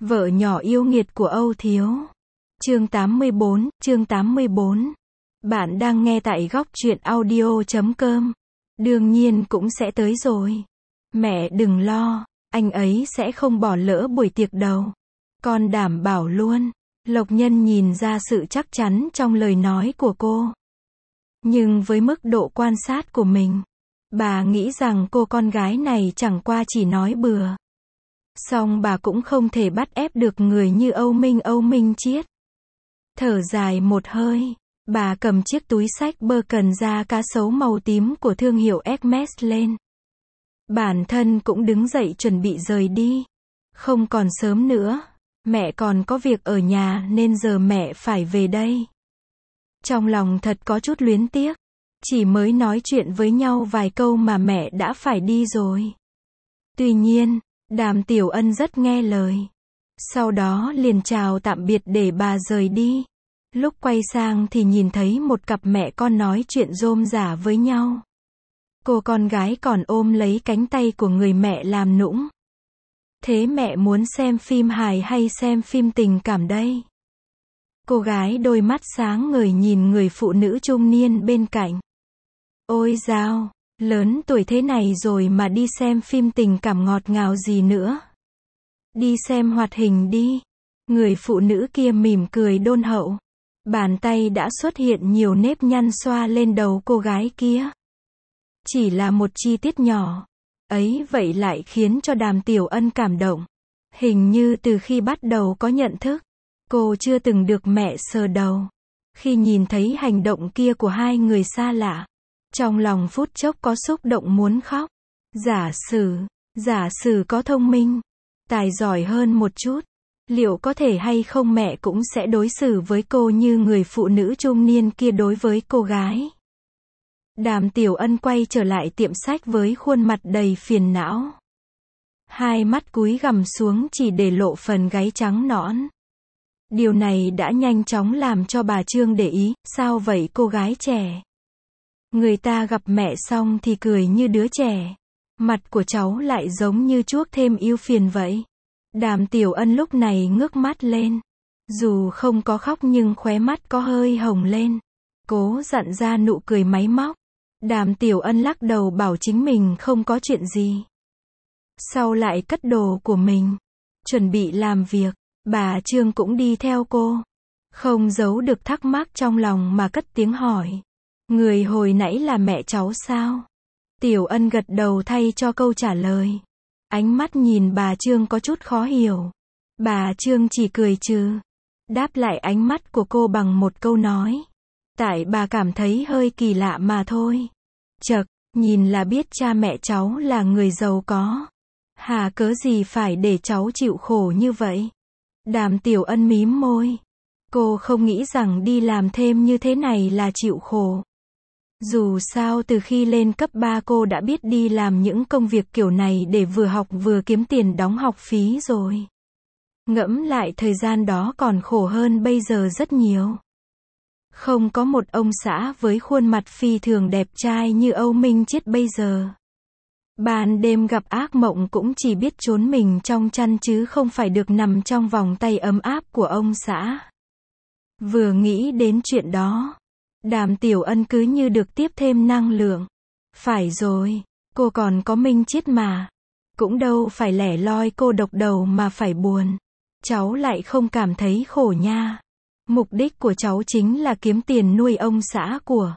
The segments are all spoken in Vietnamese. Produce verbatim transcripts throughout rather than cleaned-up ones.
Vợ nhỏ yêu nghiệt của Âu Thiếu. Chương tám mươi bốn, chương tám mươi bốn. Bạn đang nghe tại góc truyện audio chấm com. Đương nhiên cũng sẽ tới rồi. Mẹ đừng lo, anh ấy sẽ không bỏ lỡ buổi tiệc đâu. Con đảm bảo luôn. Lộc Nhân nhìn ra sự chắc chắn trong lời nói của cô. Nhưng với mức độ quan sát của mình, bà nghĩ rằng cô con gái này chẳng qua chỉ nói bừa. Song bà cũng không thể bắt ép được người như Âu Minh Âu Minh Chiết. Thở dài một hơi, bà cầm chiếc túi xách bơ cần da cá sấu màu tím của thương hiệu Hermes lên. Bản thân cũng đứng dậy chuẩn bị rời đi. Không còn sớm nữa, mẹ còn có việc ở nhà nên giờ mẹ phải về đây. Trong lòng thật có chút luyến tiếc, chỉ mới nói chuyện với nhau vài câu mà mẹ đã phải đi rồi. Tuy nhiên, Đàm Tiểu Ân rất nghe lời. Sau đó liền chào tạm biệt để bà rời đi. Lúc quay sang thì nhìn thấy một cặp mẹ con nói chuyện rôm rả với nhau. Cô con gái còn ôm lấy cánh tay của người mẹ làm nũng. Thế mẹ muốn xem phim hài hay xem phim tình cảm đây? Cô gái đôi mắt sáng ngời nhìn người phụ nữ trung niên bên cạnh. Ôi dao, lớn tuổi thế này rồi mà đi xem phim tình cảm ngọt ngào gì nữa. Đi xem hoạt hình đi. Người phụ nữ kia mỉm cười đôn hậu. Bàn tay đã xuất hiện nhiều nếp nhăn xoa lên đầu cô gái kia. Chỉ là một chi tiết nhỏ. Ấy vậy lại khiến cho Đàm Tiểu Ân cảm động. Hình như từ khi bắt đầu có nhận thức, cô chưa từng được mẹ sờ đầu. Khi nhìn thấy hành động kia của hai người xa lạ, trong lòng phút chốc có xúc động muốn khóc. Giả sử, giả sử có thông minh, tài giỏi hơn một chút, liệu có thể hay không mẹ cũng sẽ đối xử với cô như người phụ nữ trung niên kia đối với cô gái. Đàm Tiểu Ân quay trở lại tiệm sách với khuôn mặt đầy phiền não. Hai mắt cúi gằm xuống chỉ để lộ phần gáy trắng nõn. Điều này đã nhanh chóng làm cho bà Trương để ý, sao vậy cô gái trẻ? Người ta gặp mẹ xong thì cười như đứa trẻ. Mặt của cháu lại giống như chuốc thêm ưu phiền vậy. Đàm Tiểu Ân lúc này ngước mắt lên. Dù không có khóc nhưng khóe mắt có hơi hồng lên. Cố dặn ra nụ cười máy móc. Đàm Tiểu Ân lắc đầu bảo chính mình không có chuyện gì. Sau lại cất đồ của mình, chuẩn bị làm việc. Bà Trương cũng đi theo cô. Không giấu được thắc mắc trong lòng mà cất tiếng hỏi. Người hồi nãy là mẹ cháu sao? Tiểu Ân gật đầu thay cho câu trả lời. Ánh mắt nhìn bà Trương có chút khó hiểu. Bà Trương chỉ cười trừ. Đáp lại ánh mắt của cô bằng một câu nói. Tại bà cảm thấy hơi kỳ lạ mà thôi. Chậc, nhìn là biết cha mẹ cháu là người giàu có. Hà cớ gì phải để cháu chịu khổ như vậy? Đàm Tiểu Ân mím môi. Cô không nghĩ rằng đi làm thêm như thế này là chịu khổ. Dù sao từ khi lên cấp ba cô đã biết đi làm những công việc kiểu này để vừa học vừa kiếm tiền đóng học phí rồi. Ngẫm lại thời gian đó còn khổ hơn bây giờ rất nhiều. Không có một ông xã với khuôn mặt phi thường đẹp trai như Âu Minh Chiết bây giờ. Ban đêm gặp ác mộng cũng chỉ biết trốn mình trong chăn chứ không phải được nằm trong vòng tay ấm áp của ông xã. Vừa nghĩ đến chuyện đó, Đàm Tiểu Ân cứ như được tiếp thêm năng lượng. Phải rồi, cô còn có Minh Chiết mà. Cũng đâu phải lẻ loi cô độc đầu mà phải buồn. Cháu lại không cảm thấy khổ nha. Mục đích của cháu chính là kiếm tiền nuôi ông xã của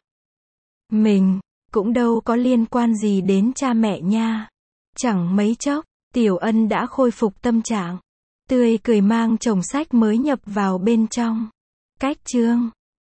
mình. Cũng đâu có liên quan gì đến cha mẹ nha. Chẳng mấy chốc, Tiểu Ân đã khôi phục tâm trạng. Tươi cười mang chồng sách mới nhập vào bên trong. Cách chương